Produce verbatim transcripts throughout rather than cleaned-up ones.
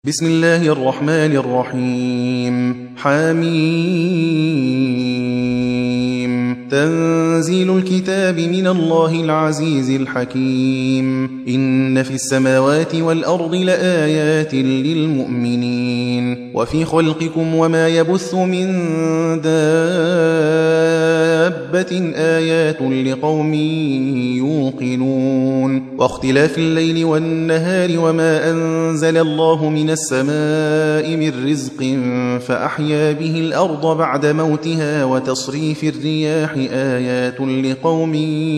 بسم الله الرحمن الرحيم حميم تنزيل الكتاب من الله العزيز الحكيم إن في السماوات والأرض لآيات للمؤمنين وفي خلقكم وما يبث من دابة آيات لقوم يوقنون واختلاف الليل والنهار وما أنزل الله من السماء من رزق فأحيا به الأرض بعد موتها وتصريف الرياح آيات لقوم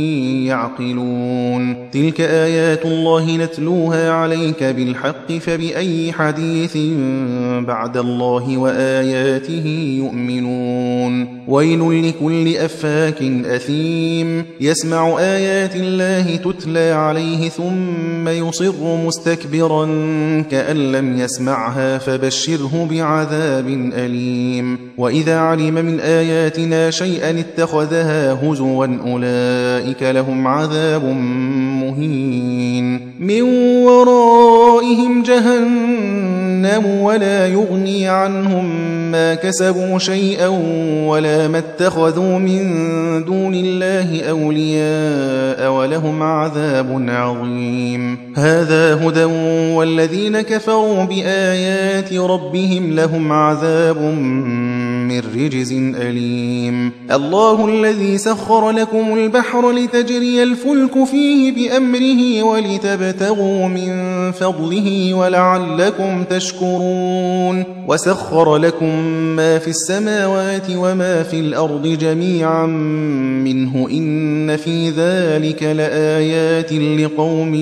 يعقلون تلك آيات الله نتلوها عليك بالحق فبأي حديث بعد الله وآياته يؤمنون ويل لكل أفاك أثيم يسمع آيات الله تتلى عليه ثم يصر مستكبرا كأن لم يسمعها فبشره بعذاب أليم وإذا علم من آياتنا شيئا اتخذها هزوا أولئك لهم عذاب مهين من ورائهم جهنم ولا يغني عنهم ما كسبوا شيئا ولا ما اتخذوا من دون الله أولياء ولهم عذاب عظيم هذا هدى والذين كفروا بآيات ربهم لهم عذاب من رجز أليم الله الذي سخر لكم البحر لتجري الفلك فيه بأمره ولتبتغوا من فضله ولعلكم تشكرون وسخر لكم ما في السماوات وما في الأرض جميعا منه إن في ذلك لآيات لقوم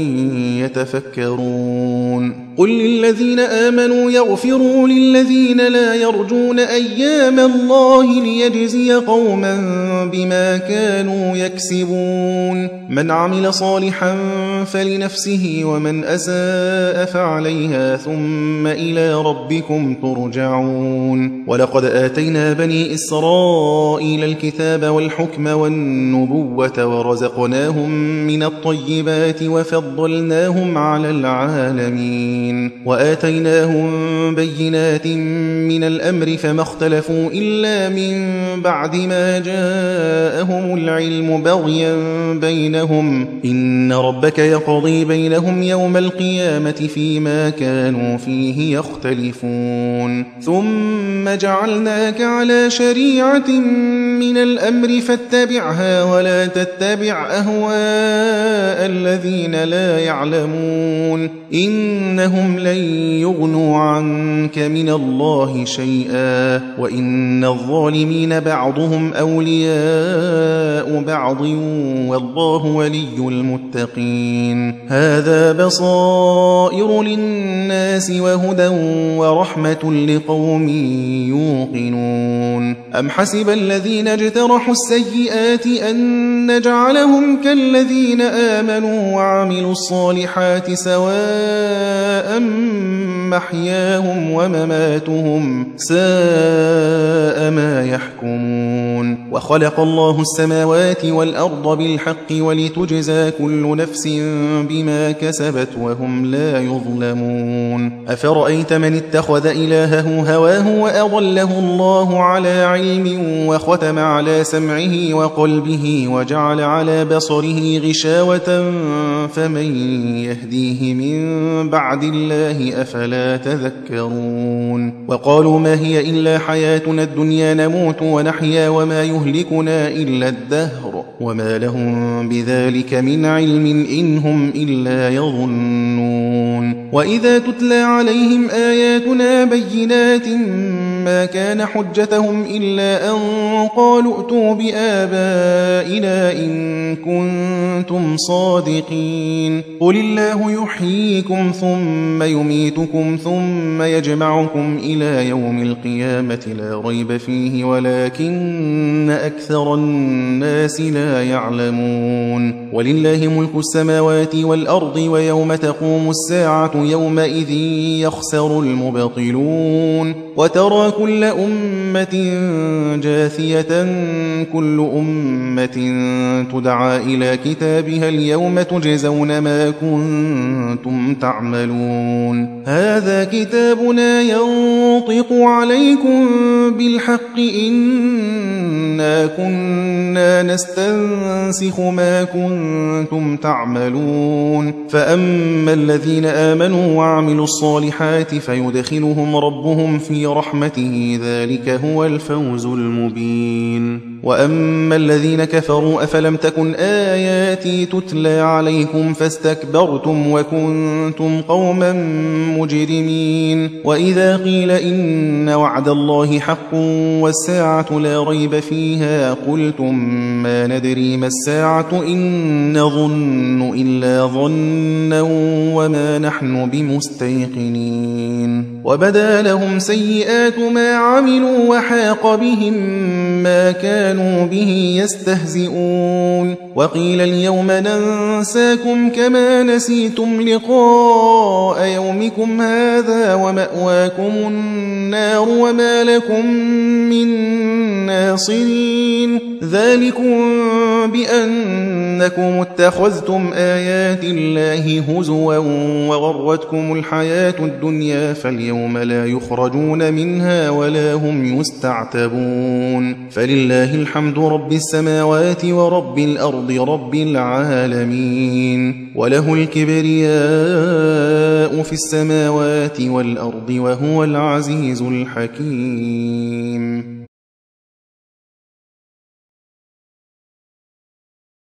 يتفكرون قل للذين آمنوا يغفروا للذين لا يرجون أيام الله ليجزي قوما بما كانوا يكسبون من عمل صالحا فلنفسه ومن أساء فعليها ثم إلى ربكم ترجعون ولقد آتينا بني إسرائيل الكتاب والحكم والنبوة ورزقناهم من الطيبات وفضلناهم على العالمين وآتيناهم بينات من الأمر فما اختلفوا إلا من بعد ما جاءهم العلم بغيا بينهم إن ربك يقضي بينهم يوم القيامة فيما كانوا فيه يختلفون ثم جعلناك على شريعة من الأمر فاتبعها ولا تتبع أهواء الذين لا يعلمون إنهم لن يغنوا عنك من الله شيئا وإن الظالمين بعضهم أولياء بعض والله ولي المتقين هذا بصائر للناس وهدى ورحمة لقوم يوقنون أم حسب الذين اجترحوا السيئات أن نجعلهم كالذين آمنوا وعملوا الصالحات سواء محياهم ومماتهم ساء ما يحكمون وخلق الله السماوات والأرض بالحق ولتجزى كل نفس بما كسبت وهم لا يظلمون أفرأيت من اتخذ إلهه هواه وأضله الله على علم وختم على سمعه وقلبه وجعل على بصره غشاوة فمن يهديه من بعد الله أفلا تذكرون وقالوا ما هي إلا حياتنا الدنيا نموت ونحيا وما يهلكنا إلا الدهر وما لهم بذلك من علم إن هم إلا يظنون وإذا تتلى عليهم آياتنا بينات ما كان حجتهم إلا أن قالوا ائتوا بآبائنا إن كنتم صادقين قل الله يحييكم ثم يميتكم ثم يجمعكم إلى يوم القيامة لا ريب فيه ولكن أكثر الناس لا يعلمون ولله ملك السماوات والأرض ويوم تقوم الساعة يومئذ يخسر المبطلون وترى وترى كل أمة جاثية كل أمة تدعى إلى كتابها اليوم تجزون ما كنتم تعملون هذا كتابنا ينطق عليكم بالحق إنا كنا نستنسخ ما كنتم تعملون فأما الذين آمنوا وعملوا الصالحات فيدخلهم ربهم في رحمته ذلك هو الفوز المبين وأما الذين كفروا أفلم تكن آياتي تتلى عليكم فاستكبرتم وكنتم قوما مجرمين وإذا قيل إن وعد الله حق والساعة لا ريب فيها قلتم ما ندري ما الساعة إن نظن إلا ظنا وما نحن بمستيقنين وبدا لهم سيئات ما عملوا وحاق بهم ما كانوا به يستهزئون وقيل اليوم ننساكم كما نسيتم لقاء يومكم هذا ومأواكم النار وما لكم من ناصرين ذلكم بأنكم اتخذتم آيات الله هزوا وغرتكم الحياة الدنيا فاليوم لا يخرجون منها ولا هم يستعتبون فلله الحمد رب السماوات ورب الأرض رب العالمين وله الكبرياء في السماوات والأرض وهو العزيز الحكيم